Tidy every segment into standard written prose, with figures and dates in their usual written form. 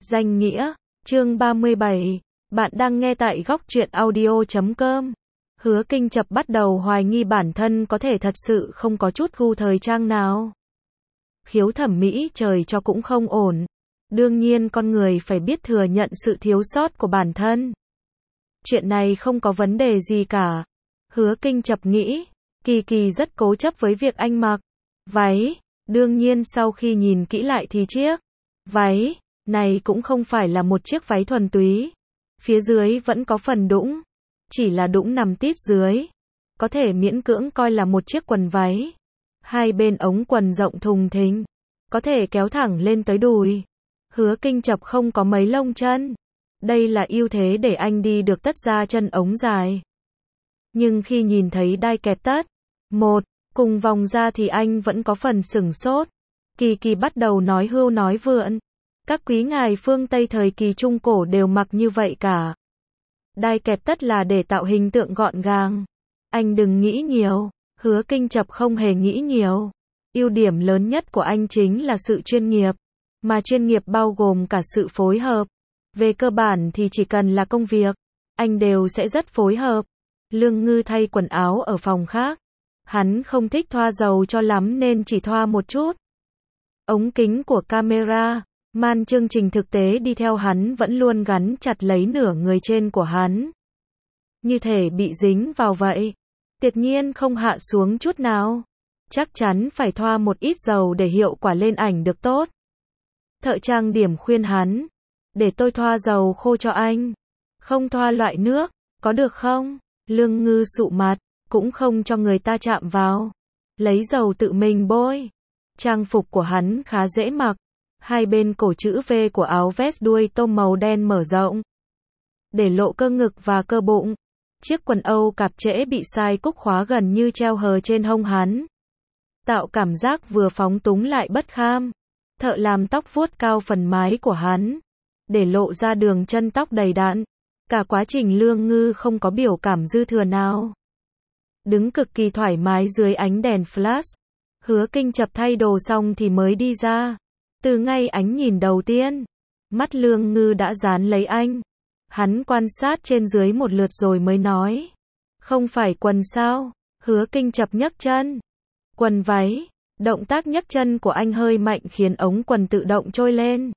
Danh nghĩa, chương 37. Bạn đang nghe tại góc truyện audio.com. Hứa Kinh Chập bắt đầu hoài nghi bản thân có thể thật sự không có chút gu thời trang nào. Khiếu thẩm mỹ trời cho cũng không ổn. Đương nhiên con người phải biết thừa nhận sự thiếu sót của bản thân. Chuyện này không có vấn đề gì cả. Hứa Kinh Chập nghĩ, Kỳ Kỳ rất cố chấp với việc anh mặc váy. Đương nhiên sau khi nhìn kỹ lại thì chiếc váy này cũng không phải là một chiếc váy thuần túy. Phía dưới vẫn có phần đũng. Chỉ là đũng nằm tít dưới. Có thể miễn cưỡng coi là một chiếc quần váy. Hai bên ống quần rộng thùng thình. Có thể kéo thẳng lên tới đùi. Hứa Kinh Chập không có mấy lông chân. Đây là ưu thế để anh đi được tất ra chân ống dài. Nhưng khi nhìn thấy đai kẹp tất cùng vòng ra thì anh vẫn có phần sửng sốt. Kỳ Kỳ bắt đầu nói hưu nói vượn. Các quý ngài phương Tây thời kỳ Trung Cổ đều mặc như vậy cả. Đai kẹp tất là để tạo hình tượng gọn gàng. Anh đừng nghĩ nhiều. Hứa Kinh Chập không hề nghĩ nhiều. Ưu điểm lớn nhất của anh chính là sự chuyên nghiệp. Mà chuyên nghiệp bao gồm cả sự phối hợp. Về cơ bản thì chỉ cần là công việc, anh đều sẽ rất phối hợp. Lương Ngư thay quần áo ở phòng khác. Hắn không thích thoa dầu cho lắm nên chỉ thoa một chút. Ống kính của camera, man chương trình thực tế đi theo hắn vẫn luôn gắn chặt lấy nửa người trên của hắn. Như thể bị dính vào vậy. Tuyệt nhiên không hạ xuống chút nào. Chắc chắn phải thoa một ít dầu để hiệu quả lên ảnh được tốt. Thợ trang điểm khuyên hắn, để tôi thoa dầu khô cho anh. Không thoa loại nước, có được không? Lương Ngư sụ mặt, cũng không cho người ta chạm vào. Lấy dầu tự mình bôi. Trang phục của hắn khá dễ mặc. Hai bên cổ chữ V của áo vest đuôi tôm màu đen mở rộng. Để lộ cơ ngực và cơ bụng. Chiếc quần Âu cạp trễ bị sai cúc khóa gần như treo hờ trên hông hắn. Tạo cảm giác vừa phóng túng lại bất kham. Thợ làm tóc vuốt cao phần mái của hắn. Để lộ ra đường chân tóc đầy đặn. Cả quá trình Lương Ngư không có biểu cảm dư thừa nào. Đứng cực kỳ thoải mái dưới ánh đèn flash. Hứa Kinh Chập thay đồ xong thì mới đi ra. Từ ngay ánh nhìn đầu tiên, mắt Lương Ngư đã dán lấy anh. Hắn quan sát trên dưới một lượt rồi mới nói. Không phải quần sao? Hứa Kinh Chập nhấc chân. Quần váy. Động tác nhấc chân của anh hơi mạnh khiến ống quần tự động trôi lên.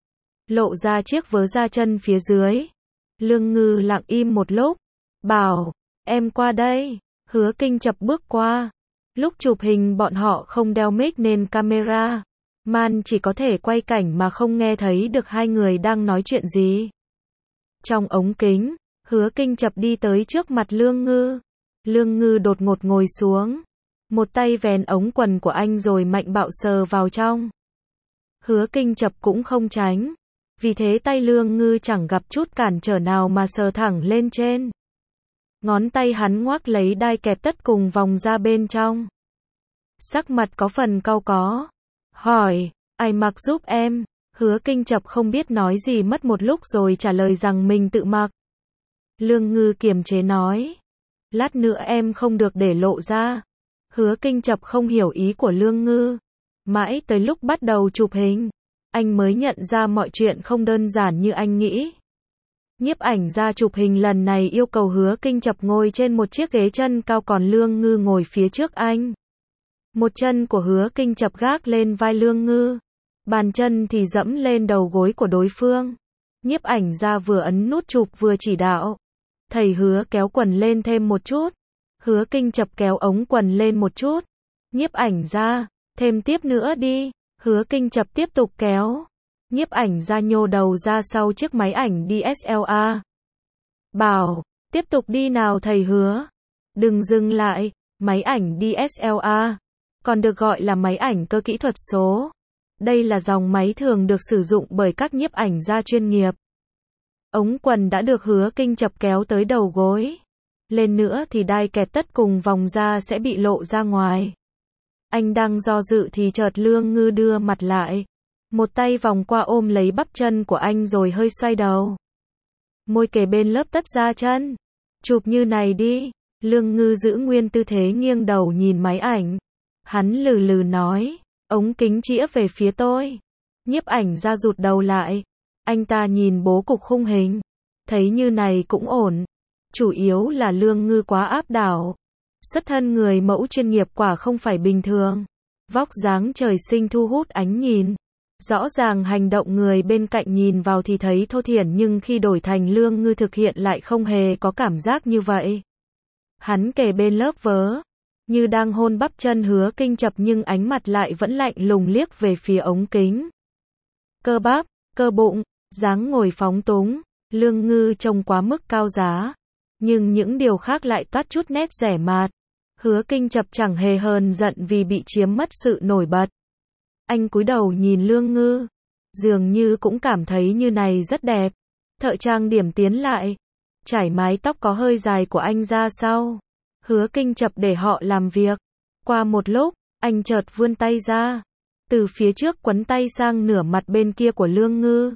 Lộ ra chiếc vớ da chân phía dưới. Lương Ngư lặng im một lúc. Bảo, em qua đây. Hứa Kinh Chập bước qua. Lúc chụp hình bọn họ không đeo mic nên camera man chỉ có thể quay cảnh mà không nghe thấy được hai người đang nói chuyện gì. Trong ống kính, Hứa Kinh Chập đi tới trước mặt Lương Ngư. Lương Ngư đột ngột ngồi xuống. Một tay vén ống quần của anh rồi mạnh bạo sờ vào trong. Hứa Kinh Chập cũng không tránh. Vì thế tay Lương Ngư chẳng gặp chút cản trở nào mà sờ thẳng lên trên. Ngón tay hắn ngoác lấy đai kẹp tất cùng vòng ra bên trong. Sắc mặt có phần cau có. Hỏi, ai mặc giúp em? Hứa Kinh Chập không biết nói gì mất một lúc rồi trả lời rằng mình tự mặc. Lương Ngư kiềm chế nói. Lát nữa em không được để lộ ra. Hứa Kinh Chập không hiểu ý của Lương Ngư. Mãi tới lúc bắt đầu chụp hình, anh mới nhận ra mọi chuyện không đơn giản như anh nghĩ. Nhiếp ảnh gia chụp hình lần này yêu cầu Hứa Kinh Chập ngồi trên một chiếc ghế chân cao còn Lương Ngư ngồi phía trước anh. Một chân của Hứa Kinh Chập gác lên vai Lương Ngư. Bàn chân thì dẫm lên đầu gối của đối phương. Nhiếp ảnh gia vừa ấn nút chụp vừa chỉ đạo. Thầy Hứa kéo quần lên thêm một chút. Hứa Kinh Chập kéo ống quần lên một chút. Nhiếp ảnh gia, thêm tiếp nữa đi. Hứa Kinh Chập tiếp tục kéo. Nhiếp ảnh gia nhô đầu ra sau chiếc máy ảnh DSLR. Bảo, tiếp tục đi nào thầy Hứa. Đừng dừng lại, máy ảnh DSLR. Còn được gọi là máy ảnh cơ kỹ thuật số. Đây là dòng máy thường được sử dụng bởi các nhiếp ảnh gia chuyên nghiệp. Ống quần đã được Hứa Kinh Chập kéo tới đầu gối. Lên nữa thì đai kẹp tất cùng vòng da sẽ bị lộ ra ngoài. Anh đang do dự thì chợt Lương Ngư đưa mặt lại. Một tay vòng qua ôm lấy bắp chân của anh rồi hơi xoay đầu. Môi kề bên lớp tất da chân. Chụp như này đi. Lương Ngư giữ nguyên tư thế nghiêng đầu nhìn máy ảnh. Hắn lừ lừ nói. Ống kính chĩa về phía tôi. Nhiếp ảnh gia rụt đầu lại. Anh ta nhìn bố cục khung hình, thấy như này cũng ổn. Chủ yếu là Lương Ngư quá áp đảo. Xuất thân người mẫu chuyên nghiệp quả không phải bình thường. Vóc dáng trời sinh thu hút ánh nhìn. Rõ ràng hành động người bên cạnh nhìn vào thì thấy thô thiển, nhưng khi đổi thành Lương Ngư thực hiện lại không hề có cảm giác như vậy. Hắn kề bên lớp vớ, như đang hôn bắp chân Hứa Kinh Chập, nhưng ánh mặt lại vẫn lạnh lùng liếc về phía ống kính. Cơ bắp, cơ bụng, dáng ngồi phóng túng, Lương Ngư trông quá mức cao giá. Nhưng những điều khác lại toát chút nét rẻ mạt. Hứa Kinh Chập chẳng hề hờn giận vì bị chiếm mất sự nổi bật. Anh cúi đầu nhìn Lương Ngư, dường như cũng cảm thấy như này rất đẹp. Thợ trang điểm tiến lại, chải mái tóc có hơi dài của anh ra sau. Hứa Kinh Chập để họ làm việc. Qua một lúc, anh chợt vươn tay ra, từ phía trước quấn tay sang nửa mặt bên kia của Lương Ngư.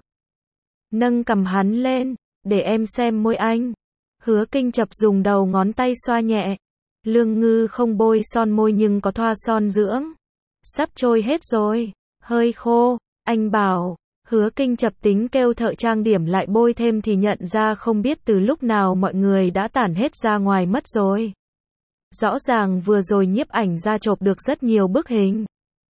Nâng cằm hắn lên, để em xem môi anh. Hứa Kinh Chập dùng đầu ngón tay xoa nhẹ. Lương Ngư không bôi son môi nhưng có thoa son dưỡng. Sắp trôi hết rồi, hơi khô, anh bảo. Hứa Kinh Chập tính kêu thợ trang điểm lại bôi thêm thì nhận ra không biết từ lúc nào mọi người đã tản hết ra ngoài mất rồi. Rõ ràng vừa rồi nhiếp ảnh ra chụp được rất nhiều bức hình.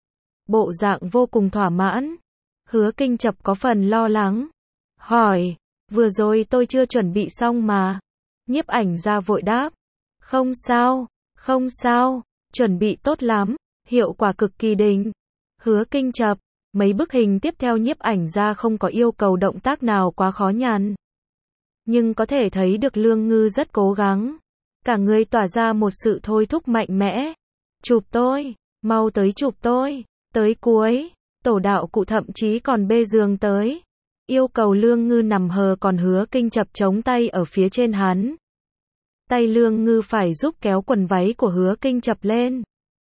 Bộ dạng vô cùng thỏa mãn. Hứa Kinh Chập có phần lo lắng. Hỏi, vừa rồi tôi chưa chuẩn bị xong mà. Nhiếp ảnh ra vội đáp. Không sao, không sao, chuẩn bị tốt lắm, hiệu quả cực kỳ đỉnh. Hứa Kinh Chập, mấy bức hình tiếp theo nhiếp ảnh ra không có yêu cầu động tác nào quá khó nhằn. Nhưng có thể thấy được Lương Ngư rất cố gắng. Cả người tỏa ra một sự thôi thúc mạnh mẽ. Chụp tôi, mau tới chụp tôi, tới cuối, tổ đạo cụ thậm chí còn bê giường tới. Yêu cầu Lương Ngư nằm hờ, còn Hứa Kinh Chập chống tay ở phía trên hắn. Tay Lương Ngư phải giúp kéo quần váy của Hứa Kinh Chập lên.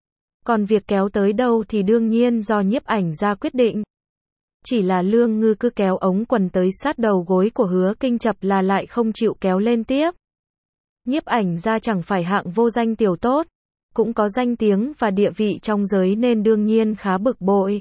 Còn việc kéo tới đâu thì đương nhiên do nhiếp ảnh ra quyết định. Chỉ là Lương Ngư cứ kéo ống quần tới sát đầu gối của Hứa Kinh Chập là lại không chịu kéo lên tiếp. Nhiếp ảnh ra chẳng phải hạng vô danh tiểu tốt, cũng có danh tiếng và địa vị trong giới nên đương nhiên khá bực bội.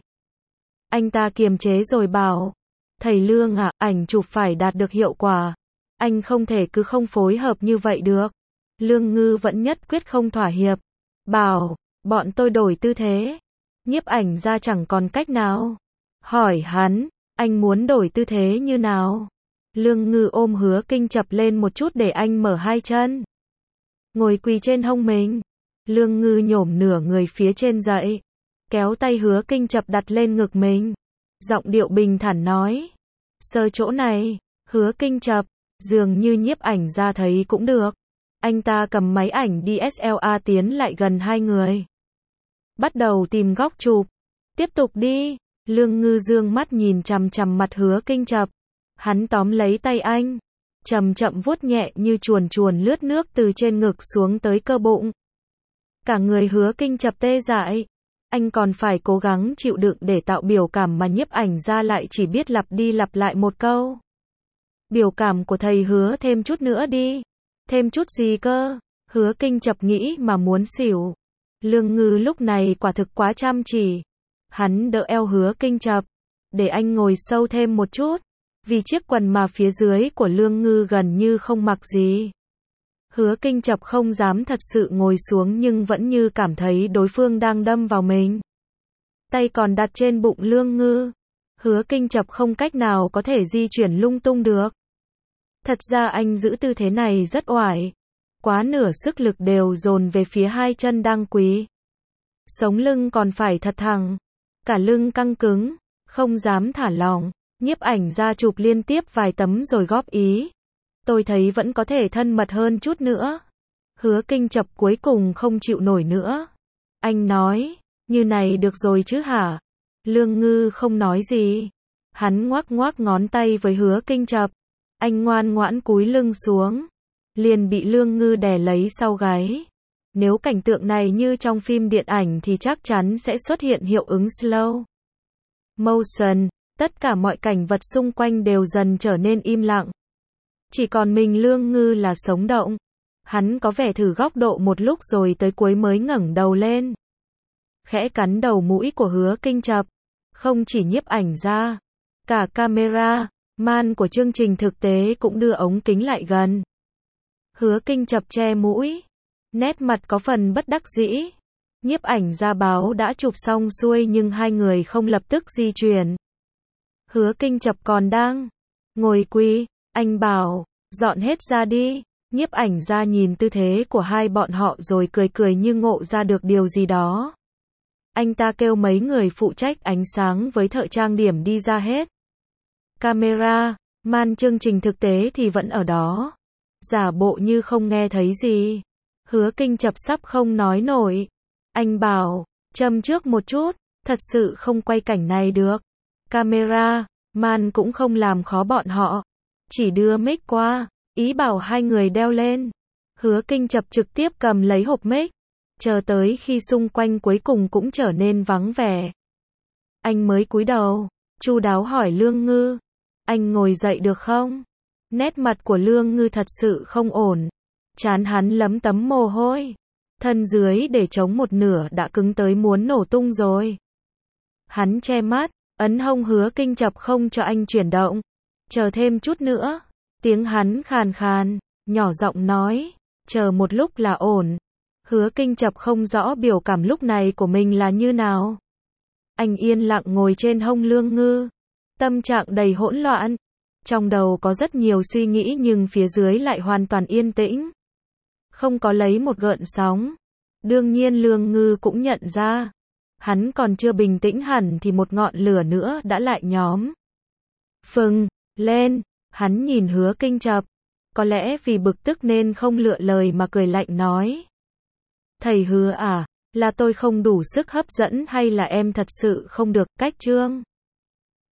Anh ta kiềm chế rồi bảo, thầy Lương ạ, ảnh chụp phải đạt được hiệu quả. Anh không thể cứ không phối hợp như vậy được. Lương Ngư vẫn nhất quyết không thỏa hiệp. Bảo, bọn tôi đổi tư thế. Nhiếp ảnh ra chẳng còn cách nào. Hỏi hắn, anh muốn đổi tư thế như nào? Lương Ngư ôm Hứa Kinh Chập lên một chút để anh mở hai chân. Ngồi quỳ trên hông mình. Lương Ngư nhổm nửa người phía trên dậy. Kéo tay Hứa Kinh Chập đặt lên ngực mình. Giọng điệu bình thản nói. Sờ chỗ này, Hứa Kinh Chập. Dường như nhiếp ảnh ra thấy cũng được. Anh ta cầm máy ảnh DSLR tiến lại gần hai người. Bắt đầu tìm góc chụp. Tiếp tục đi. Lương Ngư dương mắt nhìn chằm chằm mặt Hứa Kinh Chập. Hắn tóm lấy tay anh. Chậm chậm vuốt nhẹ như chuồn chuồn lướt nước từ trên ngực xuống tới cơ bụng. Cả người Hứa Kinh Chập tê dại. Anh còn phải cố gắng chịu đựng để tạo biểu cảm mà nhiếp ảnh ra lại chỉ biết lặp đi lặp lại một câu. Biểu cảm của thầy Hứa thêm chút nữa đi. Thêm chút gì cơ? Hứa Kinh Chập nghĩ mà muốn xỉu. Lương Ngư lúc này quả thực quá chăm chỉ. Hắn đỡ eo Hứa Kinh Chập, để anh ngồi sâu thêm một chút, vì chiếc quần mà phía dưới của Lương Ngư gần như không mặc gì. Hứa Kinh Chập không dám thật sự ngồi xuống nhưng vẫn như cảm thấy đối phương đang đâm vào mình. Tay còn đặt trên bụng Lương Ngư. Hứa Kinh Chập không cách nào có thể di chuyển lung tung được. Thật ra anh giữ tư thế này rất oải. Quá nửa sức lực đều dồn về phía hai chân đang quỳ. Sống lưng còn phải thật thẳng. Cả lưng căng cứng, không dám thả lỏng. Nhiếp ảnh ra chụp liên tiếp vài tấm rồi góp ý. Tôi thấy vẫn có thể thân mật hơn chút nữa. Hứa Kinh Chập cuối cùng không chịu nổi nữa. Anh nói, như này được rồi chứ hả? Lương Ngư không nói gì. Hắn ngoắc ngoắc ngón tay với Hứa Kinh Chập. Anh ngoan ngoãn cúi lưng xuống. Liền bị Lương Ngư đè lấy sau gáy. Nếu cảnh tượng này như trong phim điện ảnh thì chắc chắn sẽ xuất hiện hiệu ứng slow motion. Tất cả mọi cảnh vật xung quanh đều dần trở nên im lặng. Chỉ còn mình Lương Ngư là sống động. Hắn có vẻ thử góc độ một lúc rồi tới cuối mới ngẩng đầu lên. Khẽ cắn đầu mũi của Hứa Kinh Chập. Không chỉ nhiếp ảnh ra, cả camera, Man của chương trình thực tế cũng đưa ống kính lại gần. Hứa Kinh chập che mũi, nét mặt có phần bất đắc dĩ. Nhiếp ảnh gia báo đã chụp xong xuôi nhưng hai người không lập tức di chuyển. Hứa Kinh chập còn đang ngồi quỳ, anh bảo, dọn hết ra đi. Nhiếp ảnh gia nhìn tư thế của hai bọn họ rồi cười cười như ngộ ra được điều gì đó. Anh ta kêu mấy người phụ trách ánh sáng với thợ trang điểm đi ra hết. Camera, man chương trình thực tế thì vẫn ở đó. Giả bộ như không nghe thấy gì. Hứa Kinh chập sắp không nói nổi. Anh bảo, châm trước một chút, thật sự không quay cảnh này được. Camera, man cũng không làm khó bọn họ. Chỉ đưa mic qua, ý bảo hai người đeo lên. Hứa Kinh chập trực tiếp cầm lấy hộp mic. Chờ tới khi xung quanh cuối cùng cũng trở nên vắng vẻ. Anh mới cúi đầu, chu đáo hỏi Lương Ngư. Anh ngồi dậy được không? Nét mặt của Lương Ngư thật sự không ổn. Trán hắn lấm tấm mồ hôi. Thân dưới để chống một nửa đã cứng tới muốn nổ tung rồi. Hắn che mắt, ấn hông Hứa Kinh chập không cho anh chuyển động. Chờ thêm chút nữa. Tiếng hắn khàn khàn, nhỏ giọng nói. Chờ một lúc là ổn. Hứa Kinh chập không rõ biểu cảm lúc này của mình là như nào. Anh yên lặng ngồi trên hông Lương Ngư. Tâm trạng đầy hỗn loạn. Trong đầu có rất nhiều suy nghĩ nhưng phía dưới lại hoàn toàn yên tĩnh. Không có lấy một gợn sóng. Đương nhiên Lương Ngư cũng nhận ra. Hắn còn chưa bình tĩnh hẳn thì một ngọn lửa nữa đã lại nhóm. Phừng, lên, hắn nhìn Hứa Kinh chập. Có lẽ vì bực tức nên không lựa lời mà cười lạnh nói. Thầy Hứa à, là tôi không đủ sức hấp dẫn hay là em thật sự không được cách trương?